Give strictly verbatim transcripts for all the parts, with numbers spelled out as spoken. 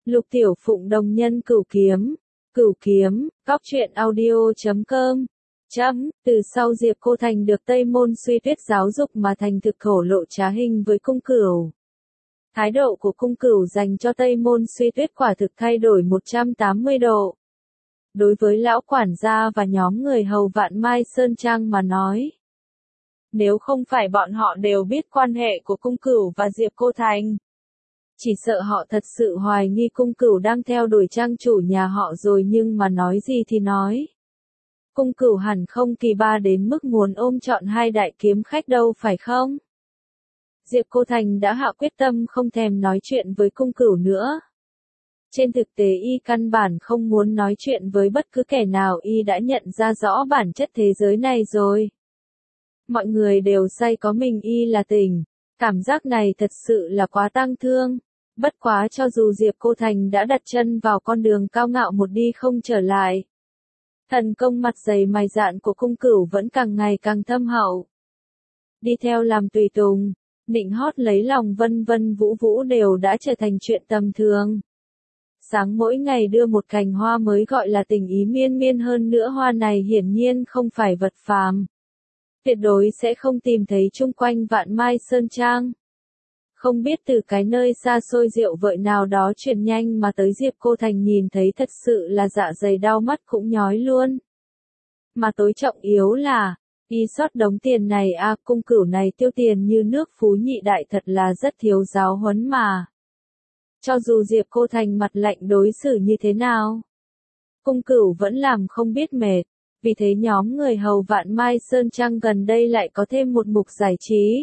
Lục Tiểu Phụng đồng nhân cửu kiếm, cửu kiếm, góc truyện audio.com. Chấm, từ sau Diệp Cô Thành được Tây Môn Suy Tuyết giáo dục mà thành thực thổ lộ trá hình với cung cửu. Thái độ của cung cửu dành cho Tây Môn Suy Tuyết quả thực thay đổi một trăm tám mươi độ. Đối với lão quản gia và nhóm người hầu Vạn Mai Sơn Trang mà nói, nếu không phải bọn họ đều biết quan hệ của cung cửu và Diệp Cô Thành, chỉ sợ họ thật sự hoài nghi cung cửu đang theo đuổi trang chủ nhà họ rồi, nhưng mà nói gì thì nói. Cung cửu hẳn không kỳ ba đến mức muốn ôm trọn hai đại kiếm khách đâu phải không? Diệp Cô Thành đã hạ quyết tâm không thèm nói chuyện với cung cửu nữa. Trên thực tế y căn bản không muốn nói chuyện với bất cứ kẻ nào, y đã nhận ra rõ bản chất thế giới này rồi. Mọi người đều say có mình y là tỉnh. Cảm giác này thật sự là quá tang thương. Bất quá cho dù Diệp Cô Thành đã đặt chân vào con đường cao ngạo một đi không trở lại, thần công mặt dày mày dạn của cung cửu vẫn càng ngày càng thâm hậu. Đi theo làm tùy tùng, nịnh hót lấy lòng vân vân vũ vũ đều đã trở thành chuyện tầm thường. Sáng mỗi ngày đưa một cành hoa mới gọi là tình ý miên miên, hơn nữa hoa này hiển nhiên không phải vật phàm. Tuyệt đối sẽ không tìm thấy chung quanh Vạn Mai Sơn Trang. Không biết từ cái nơi xa xôi rượu vợi nào đó truyền nhanh mà tới Diệp Cô Thành nhìn thấy thật sự là dạ dày đau mắt cũng nhói luôn. Mà tối trọng yếu là, y sót đống tiền này a à, cung cửu này tiêu tiền như nước phú nhị đại thật là rất thiếu giáo huấn mà. Cho dù Diệp Cô Thành mặt lạnh đối xử như thế nào, cung cửu vẫn làm không biết mệt. Vì thế nhóm người hầu Vạn Mai Sơn Trang gần đây lại có thêm một mục giải trí.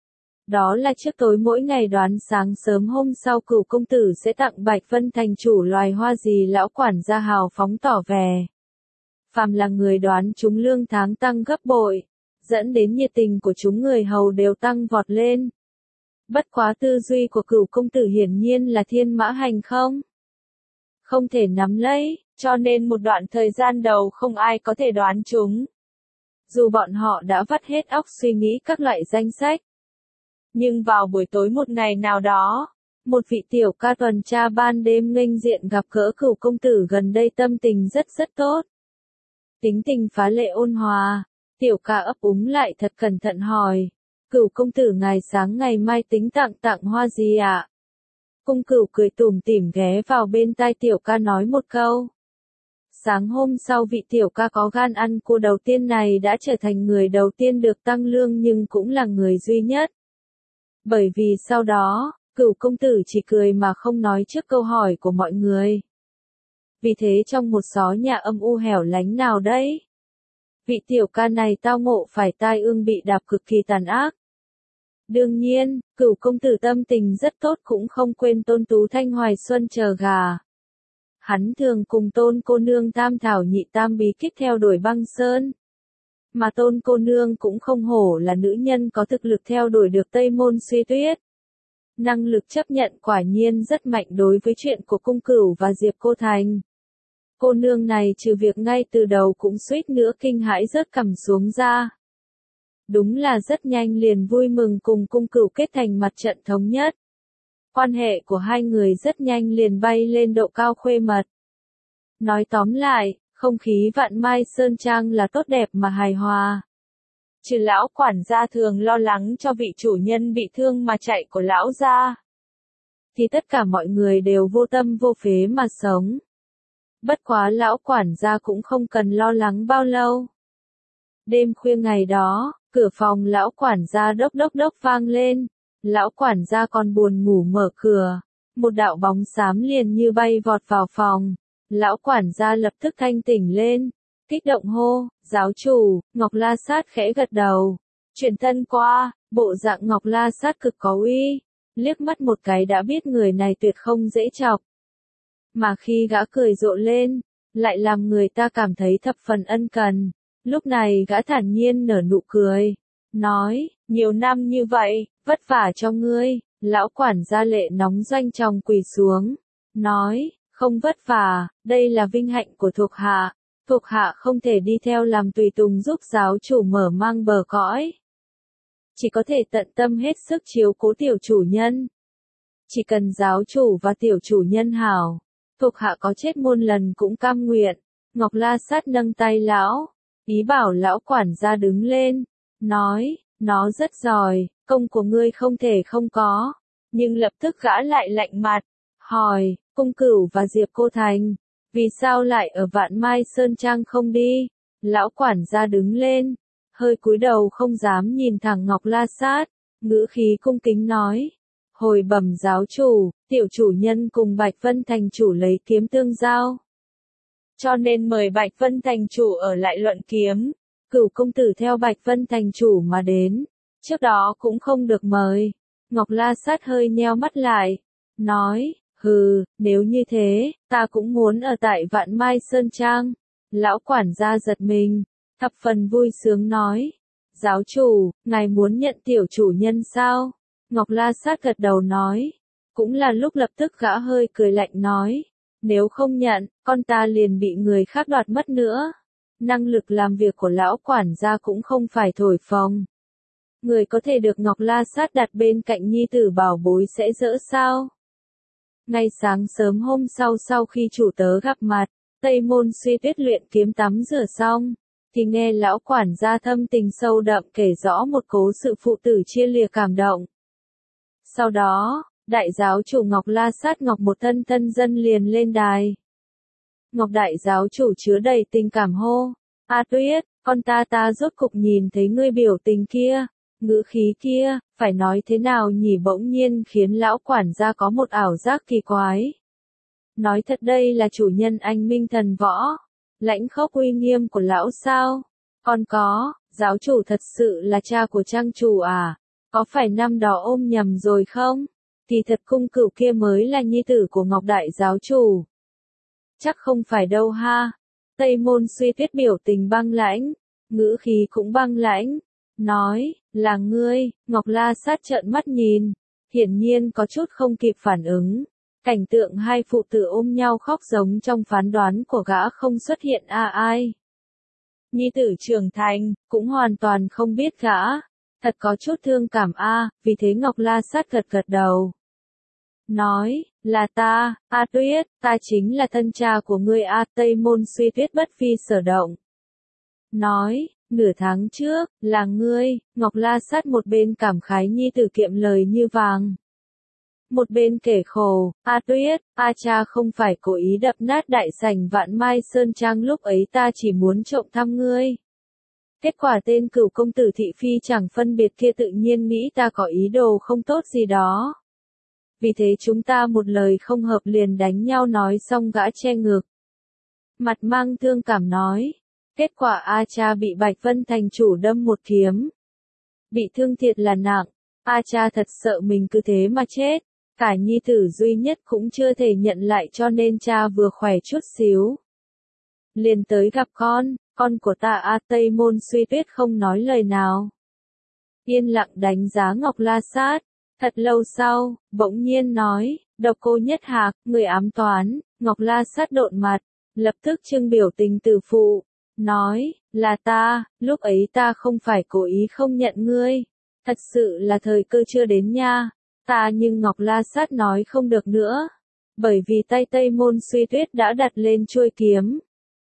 Đó là trước tối mỗi ngày đoán sáng sớm hôm sau Cửu công tử sẽ tặng Bạch Vân Thành chủ loài hoa gì, lão quản gia hào phóng tỏ vẻ. Phàm là người đoán chúng lương tháng tăng gấp bội, dẫn đến nhiệt tình của chúng người hầu đều tăng vọt lên. Bất quá tư duy của Cửu công tử hiển nhiên là thiên mã hành không. Không thể nắm lấy, cho nên một đoạn thời gian đầu không ai có thể đoán chúng. Dù bọn họ đã vắt hết óc suy nghĩ các loại danh sách. Nhưng vào buổi tối một ngày nào đó, một vị tiểu ca tuần tra ban đêm nghênh diện gặp gỡ Cửu công tử, gần đây tâm tình rất rất tốt. Tính tình phá lệ ôn hòa, tiểu ca ấp úng lại thật cẩn thận hỏi, Cửu công tử ngài sáng ngày mai tính tặng tặng hoa gì ạ? À? Cung cửu cười tủm tỉm ghé vào bên tai tiểu ca nói một câu. Sáng hôm sau vị tiểu ca có gan ăn cua đầu tiên này đã trở thành người đầu tiên được tăng lương, nhưng cũng là người duy nhất. Bởi vì sau đó, Cửu công tử chỉ cười mà không nói trước câu hỏi của mọi người. Vì thế trong một xó nhà âm u hẻo lánh nào đấy, vị tiểu ca này tao ngộ phải tai ương bị đạp cực kỳ tàn ác. Đương nhiên, Cửu công tử tâm tình rất tốt, cũng không quên Tôn Tú Thanh Hoài Xuân chờ gà. Hắn thường cùng Tôn cô nương tam thảo nhị tam bí kíp theo đuổi băng sơn. Mà Tôn cô nương cũng không hổ là nữ nhân có thực lực theo đuổi được Tây Môn Suy Tuyết. Năng lực chấp nhận quả nhiên rất mạnh đối với chuyện của cung cửu và Diệp Cô Thành. Cô nương này trừ việc ngay từ đầu cũng suýt nữa kinh hãi rớt cằm xuống ra. Đúng là rất nhanh liền vui mừng cùng cung cửu kết thành mặt trận thống nhất. Quan hệ của hai người rất nhanh liền bay lên độ cao khuê mật. Nói tóm lại, không khí Vạn Mai Sơn Trang là tốt đẹp mà hài hòa. Trừ lão quản gia thường lo lắng cho vị chủ nhân bị thương mà chạy của lão gia, thì tất cả mọi người đều vô tâm vô phế mà sống. Bất quá lão quản gia cũng không cần lo lắng bao lâu. Đêm khuya ngày đó, cửa phòng lão quản gia đốc đốc đốc vang lên. Lão quản gia còn buồn ngủ mở cửa. Một đạo bóng xám liền như bay vọt vào phòng. Lão quản gia lập tức thanh tỉnh lên. Kích động hô, giáo chủ. Ngọc La Sát khẽ gật đầu. Chuyển thân qua, bộ dạng Ngọc La Sát cực có uy. Liếc mắt một cái đã biết người này tuyệt không dễ chọc. Mà khi gã cười rộ lên, lại làm người ta cảm thấy thập phần ân cần. Lúc này gã thản nhiên nở nụ cười, nói, nhiều năm như vậy, vất vả cho ngươi. Lão quản gia lệ nóng doanh tròng quỳ xuống, nói, không vất vả, đây là vinh hạnh của thuộc hạ. Thuộc hạ không thể đi theo làm tùy tùng giúp giáo chủ mở mang bờ cõi. Chỉ có thể tận tâm hết sức chiếu cố tiểu chủ nhân. Chỉ cần giáo chủ và tiểu chủ nhân hảo, thuộc hạ có chết muôn lần cũng cam nguyện. Ngọc La Sát nâng tay lão, ý bảo lão quản gia đứng lên, nói, nó rất giỏi, công của ngươi không thể không có. Nhưng lập tức gã lại lạnh mặt, hỏi, Cung Cửu và Diệp Cô Thành, vì sao lại ở Vạn Mai Sơn Trang không đi? Lão quản gia đứng lên, hơi cúi đầu không dám nhìn thẳng Ngọc La Sát, ngữ khí cung kính nói, hồi bẩm giáo chủ, tiểu chủ nhân cùng Bạch Vân thành chủ lấy kiếm tương giao. Cho nên mời Bạch Vân thành chủ ở lại luận kiếm. Cửu công tử theo Bạch Vân thành chủ mà đến, trước đó cũng không được mời. Ngọc La Sát hơi nheo mắt lại, nói, hừ, nếu như thế, ta cũng muốn ở tại Vạn Mai Sơn Trang. Lão quản gia giật mình, thập phần vui sướng nói, giáo chủ, ngài muốn nhận tiểu chủ nhân sao? Ngọc La Sát gật đầu nói, cũng là lúc lập tức gã hơi cười lạnh nói, nếu không nhận, con ta liền bị người khác đoạt mất nữa. Năng lực làm việc của lão quản gia cũng không phải thổi phồng. Người có thể được Ngọc La Sát đặt bên cạnh nhi tử bảo bối sẽ dỡ sao? Ngay sáng sớm hôm sau sau khi chủ tớ gặp mặt, Tây Môn Suy Tuyết luyện kiếm tắm rửa xong, thì nghe lão quản gia thâm tình sâu đậm kể rõ một cố sự phụ tử chia lìa cảm động. Sau đó, đại giáo chủ Ngọc La Sát Ngọc một thân thân dân liền lên đài. Ngọc đại giáo chủ chứa đầy tình cảm hô, A Tuyết, con ta ta rốt cục nhìn thấy ngươi biểu tình kia, ngữ khí kia, phải nói thế nào nhỉ, bỗng nhiên khiến lão quản gia có một ảo giác kỳ quái. Nói thật đây là chủ nhân anh minh thần võ, lãnh khốc uy nghiêm của lão sao? Còn có, giáo chủ thật sự là cha của trang chủ à? Có phải năm đó ôm nhầm rồi không? Thì thật Cung Cửu kia mới là nhi tử của Ngọc đại giáo chủ. Chắc không phải đâu ha. Tây Môn Suy Tuyết biểu tình băng lãnh, ngữ khí cũng băng lãnh, nói, là ngươi. Ngọc La Sát trợn mắt nhìn, hiển nhiên có chút không kịp phản ứng. Cảnh tượng hai phụ tử ôm nhau khóc giống trong phán đoán của gã không xuất hiện a ai. Nhi tử trưởng thành, cũng hoàn toàn không biết gã, thật có chút thương cảm a, vì thế Ngọc La Sát gật gật đầu. Nói, là ta, A Tuyết, ta chính là thân cha của ngươi A. Tây Môn Suy Tuyết bất phi sở động. Nói, nửa tháng trước, là ngươi. Ngọc La Sát một bên cảm khái nhi tử kiệm lời như vàng, một bên kể khổ, A Tuyết, A cha không phải cố ý đập nát đại sảnh Vạn Mai Sơn Trang, lúc ấy ta chỉ muốn trộm thăm ngươi. Kết quả tên Cửu công tử thị phi chẳng phân biệt kia tự nhiên nghĩ ta có ý đồ không tốt gì đó. Vì thế chúng ta một lời không hợp liền đánh nhau, nói xong gã che ngực, mặt mang thương cảm nói, kết quả A cha bị Bạch Vân thành chủ đâm một kiếm, bị thương thiệt là nặng. A cha thật sợ mình cứ thế mà chết, cả nhi tử duy nhất cũng chưa thể nhận lại, cho nên cha vừa khỏe chút xíu liền tới gặp con, con của ta A. Tây Môn Suy Tuyết không nói lời nào, yên lặng đánh giá Ngọc La Sát. Thật lâu sau, bỗng nhiên nói, Độc Cô Nhất Hạc, người ám toán. Ngọc La Sát độn mặt, lập tức trưng biểu tình từ phụ, nói, là ta, lúc ấy ta không phải cố ý không nhận ngươi, thật sự là thời cơ chưa đến nha. Ta nhưng Ngọc La Sát nói không được nữa, bởi vì tay Tây Môn Suy Tuyết đã đặt lên chuôi kiếm.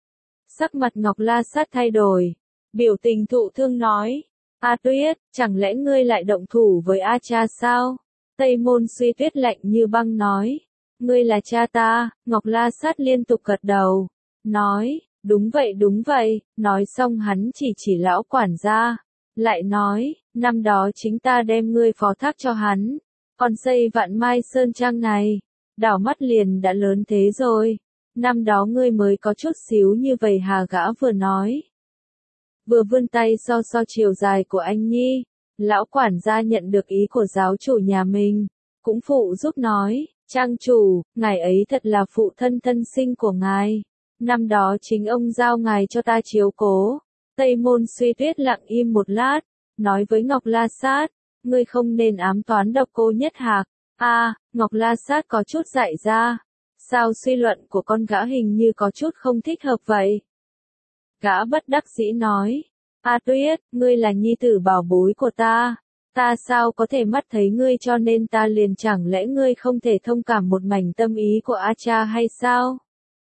Sắc mặt Ngọc La Sát thay đổi, biểu tình thụ thương nói, A Tuyết, chẳng lẽ ngươi lại động thủ với A cha sao? Tây Môn Suy Tuyết lạnh như băng nói, ngươi là cha ta. Ngọc La Sát liên tục gật đầu, nói, đúng vậy đúng vậy. Nói xong hắn chỉ chỉ lão quản gia, lại nói, năm đó chính ta đem ngươi phó thác cho hắn, còn xây Vạn Mai Sơn Trang này, đảo mắt liền đã lớn thế rồi. Năm đó ngươi mới có chút xíu như vậy hà? Gã vừa nói, vừa vươn tay so so chiều dài của anh nhi. Lão quản gia nhận được ý của giáo chủ nhà mình, cũng phụ giúp nói, trang chủ, ngài ấy thật là phụ thân thân sinh của ngài. Năm đó chính ông giao ngài cho ta chiếu cố. Tây Môn Suy Tuyết lặng im một lát, nói với Ngọc La Sát, ngươi không nên ám toán Độc Cô Nhất Hạc. A, à, Ngọc La Sát có chút dại ra, sao suy luận của con gã hình như có chút không thích hợp vậy? Gã bất đắc dĩ nói, A Tuyết, ngươi là nhi tử bảo bối của ta, Ta sao có thể mắt thấy ngươi cho nên ta liền chẳng lẽ ngươi không thể thông cảm một mảnh tâm ý của A Cha hay sao?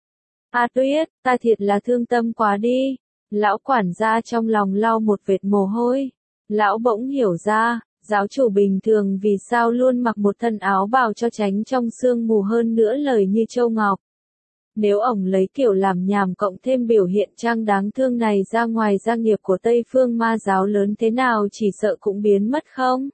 A Tuyết, ta thiệt là thương tâm quá đi. Lão quản gia trong lòng lau một vệt mồ hôi. Lão bỗng hiểu ra, giáo chủ bình thường vì sao luôn mặc một thân áo bào cho tránh trong sương mù hơn nữa lời như châu ngọc. Nếu ổng lấy kiểu làm nhảm cộng thêm biểu hiện trang đáng thương này ra ngoài gia nghiệp của Tây Phương Ma giáo lớn thế nào chỉ sợ cũng biến mất không?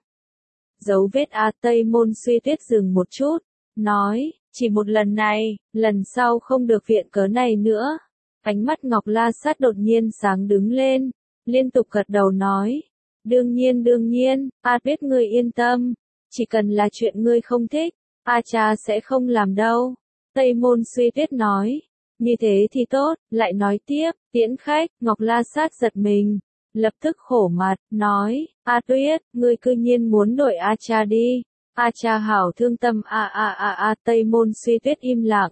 Dấu vết A Tây Môn Suy Tuyết dừng một chút, nói, chỉ một lần này, lần sau không được viện cớ này nữa. Ánh mắt Ngọc La Sát đột nhiên sáng đứng lên, liên tục gật đầu nói, đương nhiên đương nhiên, A Tuyết ngươi yên tâm, chỉ cần là chuyện ngươi không thích, A Cha sẽ không làm đâu. Tây Môn Suy Tuyết nói, như thế thì tốt, lại nói tiếp, tiễn khách, Ngọc La Sát giật mình, lập tức khổ mặt, nói, A Tuyết, ngươi cư nhiên muốn đổi A Cha đi, A Cha hảo thương tâm a a a a Tây Môn Suy Tuyết im lặng.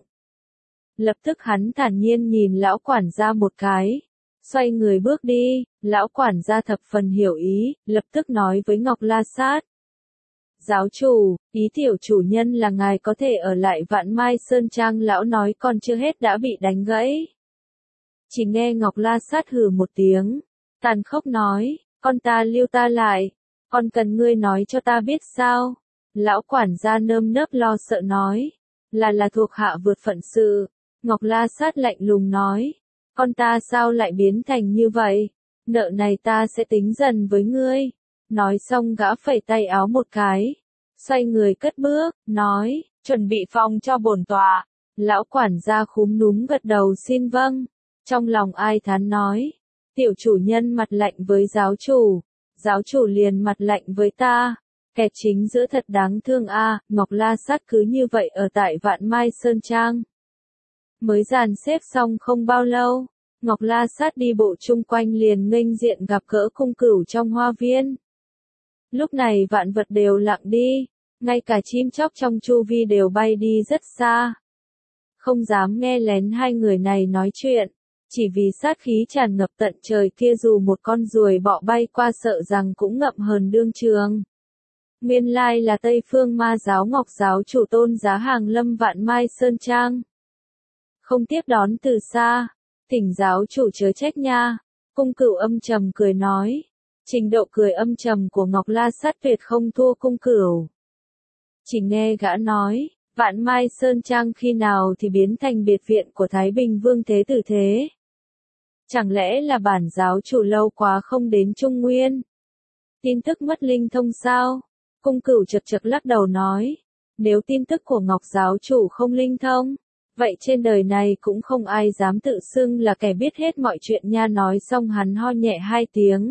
Lập tức hắn thản nhiên nhìn lão quản gia một cái, xoay người bước đi, lão quản gia thập phần hiểu ý, lập tức nói với Ngọc La Sát. Giáo chủ, ý tiểu chủ nhân là ngài có thể ở lại Vạn Mai Sơn Trang lão nói còn chưa hết đã bị đánh gãy. Chỉ nghe Ngọc La Sát hừ một tiếng, tàn khốc nói, con ta lưu ta lại, con cần ngươi nói cho ta biết sao. Lão quản gia nơm nớp lo sợ nói, là là thuộc hạ vượt phận sự. Ngọc La Sát lạnh lùng nói, con ta sao lại biến thành như vậy, nợ này ta sẽ tính dần với ngươi. Nói xong gã phẩy tay áo một cái, xoay người cất bước, nói, chuẩn bị phòng cho bổn tọa. Lão quản gia khúm núm gật đầu xin vâng, trong lòng ai thán nói, tiểu chủ nhân mặt lạnh với giáo chủ, giáo chủ liền mặt lạnh với ta, kẻ chính giữa thật đáng thương a. Ngọc La Sát cứ như vậy ở tại Vạn Mai Sơn Trang. Mới dàn xếp xong không bao lâu, Ngọc La Sát đi bộ chung quanh liền nghênh diện gặp gỡ Cung Cửu trong hoa viên. Lúc này vạn vật đều lặng đi, ngay cả chim chóc trong chu vi đều bay đi rất xa. Không dám nghe lén hai người này nói chuyện, chỉ vì sát khí tràn ngập tận trời kia dù một con ruồi bọ bay qua sợ rằng cũng ngậm hờn đương trường. Nguyên lai là Tây Phương Ma giáo Ngọc giáo chủ Tôn Giá hàng lâm Vạn Mai Sơn Trang. Không tiếp đón từ xa, thỉnh giáo chủ chớ trách nha. Cung Cửu âm trầm cười nói. Trình độ cười âm trầm của Ngọc La Sát tuyệt không thua Cung Cửu. Chỉ nghe gã nói, Vạn Mai Sơn Trang khi nào thì biến thành biệt viện của Thái Bình Vương Thế Tử thế? Chẳng lẽ là bản giáo chủ lâu quá không đến Trung Nguyên? Tin tức mất linh thông sao? Cung Cửu chật chật lắc đầu nói, nếu tin tức của Ngọc giáo chủ không linh thông, vậy trên đời này cũng không ai dám tự xưng là kẻ biết hết mọi chuyện nha. Nói xong hắn ho nhẹ hai tiếng.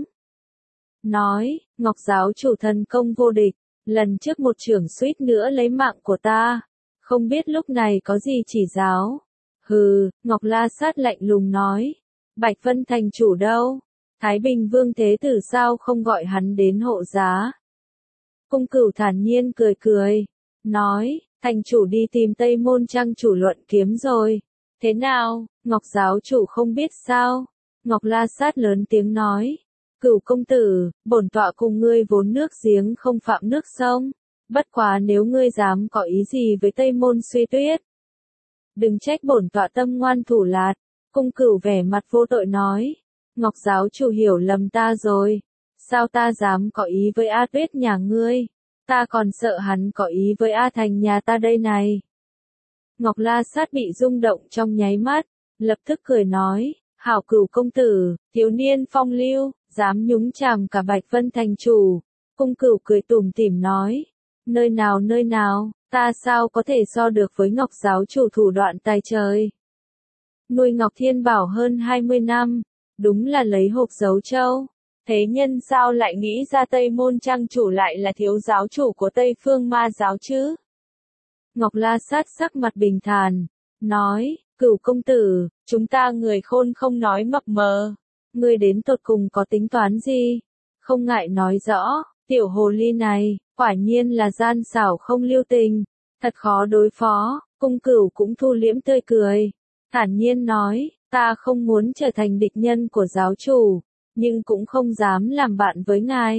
Nói, Ngọc giáo chủ thần công vô địch, lần trước một trưởng suýt nữa lấy mạng của ta, không biết lúc này có gì chỉ giáo. Hừ, Ngọc La Sát lạnh lùng nói, Bạch Vân thành chủ đâu? Thái Bình Vương Thế Tử sao không gọi hắn đến hộ giá? Cung Cửu thản nhiên cười cười, nói, thành chủ đi tìm Tây Môn Trang chủ luận kiếm rồi. Thế nào, Ngọc giáo chủ không biết sao? Ngọc La Sát lớn tiếng nói, Cửu công tử, bổn tọa cùng ngươi vốn nước giếng không phạm nước sông, bất quá nếu ngươi dám có ý gì với Tây Môn Suy Tuyết, đừng trách bổn tọa tâm ngoan thủ lạt. Cung Cửu vẻ mặt vô tội nói, Ngọc giáo chủ hiểu lầm ta rồi, sao ta dám có ý với A Tuyết nhà ngươi, ta còn sợ hắn có ý với A Thành nhà ta đây này. Ngọc La Sát bị rung động trong nháy mắt, lập tức cười nói, hảo Cửu công tử, thiếu niên phong lưu, dám nhúng chàm cả Bạch Vân thành chủ. Cung Cửu cười tủm tỉm nói, nơi nào nơi nào, ta sao có thể so được với Ngọc giáo chủ thủ đoạn tài trời. Nuôi Ngọc Thiên Bảo hơn hai mươi năm, đúng là lấy hộp giấu châu. Thế nhân sao lại nghĩ ra Tây Môn Trang chủ lại là thiếu giáo chủ của Tây Phương Ma giáo chứ? Ngọc La Sát sắc mặt bình thản, nói, Cửu công tử, chúng ta người khôn không nói mập mờ. Ngươi đến tột cùng có tính toán gì? Không ngại nói rõ, tiểu hồ ly này, quả nhiên là gian xảo không lưu tình, thật khó đối phó. Cung Cửu cũng thu liễm tươi cười, thản nhiên nói, ta không muốn trở thành địch nhân của giáo chủ, nhưng cũng không dám làm bạn với ngài.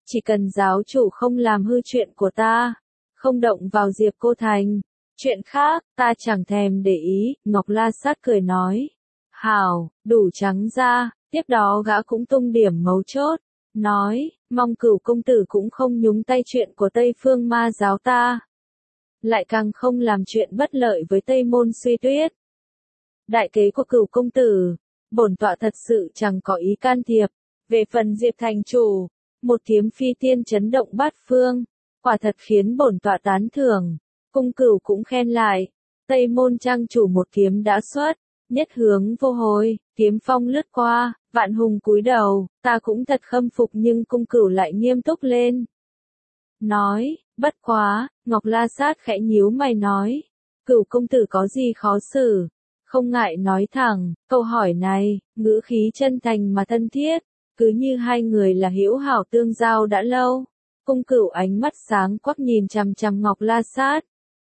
Chỉ cần giáo chủ không làm hư chuyện của ta, không động vào Diệp Cô Thành, chuyện khác, ta chẳng thèm để ý, Ngọc La Sát cười nói. Hảo, đủ trắng ra, tiếp đó gã cũng tung điểm mấu chốt, nói, mong Cửu công tử cũng không nhúng tay chuyện của Tây Phương Ma giáo ta. Lại càng không làm chuyện bất lợi với Tây Môn Suy Tuyết. Đại kế của Cửu công tử, bổn tọa thật sự chẳng có ý can thiệp, về phần Diệp thành chủ, một kiếm phi tiên chấn động bát phương, quả thật khiến bổn tọa tán thưởng, cung Cửu cũng khen lại, Tây Môn trang chủ một kiếm đã xuất, nhất hướng vô hồi, kiếm phong lướt qua, vạn hùng cúi đầu, ta cũng thật khâm phục nhưng cung Cửu lại nghiêm túc lên. Nói, bất quá, Ngọc La Sát khẽ nhíu mày nói, Cửu công tử có gì khó xử, không ngại nói thẳng, câu hỏi này, ngữ khí chân thành mà thân thiết, cứ như hai người là hữu hảo tương giao đã lâu. Cung Cửu ánh mắt sáng quắc nhìn chằm chằm Ngọc La Sát.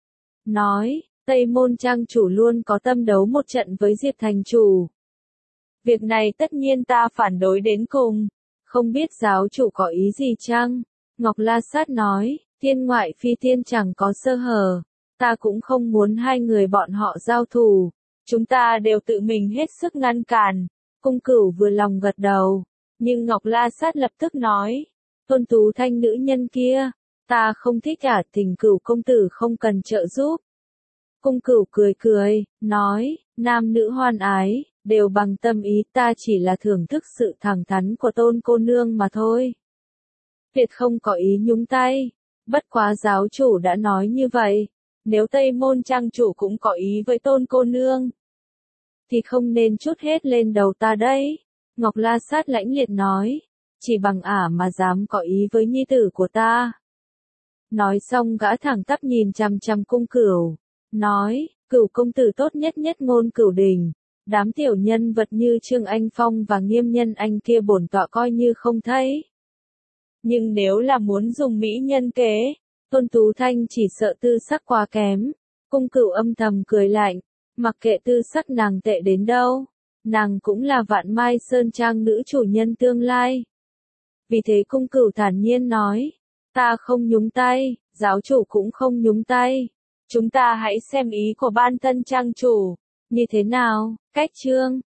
Nói, Tây Môn trang chủ luôn có tâm đấu một trận với Diệp thành chủ. Việc này tất nhiên ta phản đối đến cùng, không biết giáo chủ có ý gì chăng? Ngọc La Sát nói, thiên ngoại phi thiên chẳng có sơ hở, ta cũng không muốn hai người bọn họ giao thù, chúng ta đều tự mình hết sức ngăn cản. Cung Cửu vừa lòng gật đầu, nhưng Ngọc La Sát lập tức nói, Tôn Tú Thanh nữ nhân kia, ta không thích cả, Tình Cửu công tử không cần trợ giúp. Cung Cửu cười cười, nói, nam nữ hoan ái, đều bằng tâm ý, ta chỉ là thưởng thức sự thẳng thắn của Tôn cô nương mà thôi. Tuyệt không có ý nhúng tay, bất quá giáo chủ đã nói như vậy, nếu Tây Môn trang chủ cũng có ý với Tôn cô nương, thì không nên trút hết lên đầu ta đấy. Ngọc La Sát lãnh liệt nói, chỉ bằng ả mà dám có ý với nhi tử của ta. Nói xong gã thẳng tắp nhìn chằm chằm Cung Cửu, nói, Cửu công tử tốt nhất nhất ngôn cửu đình, đám tiểu nhân vật như Trương Anh Phong và Nghiêm Nhân Anh kia bổn tọa coi như không thấy. Nhưng nếu là muốn dùng mỹ nhân kế, Tôn Tú Thanh chỉ sợ tư sắc quá kém. Cung Cửu âm thầm cười lạnh, mặc kệ tư sắc nàng tệ đến đâu, nàng cũng là Vạn Mai Sơn Trang nữ chủ nhân tương lai. Vì thế Cung Cửu thản nhiên nói, ta không nhúng tay, giáo chủ cũng không nhúng tay. Chúng ta hãy xem ý của ban tân trang chủ, như thế nào, cách chương.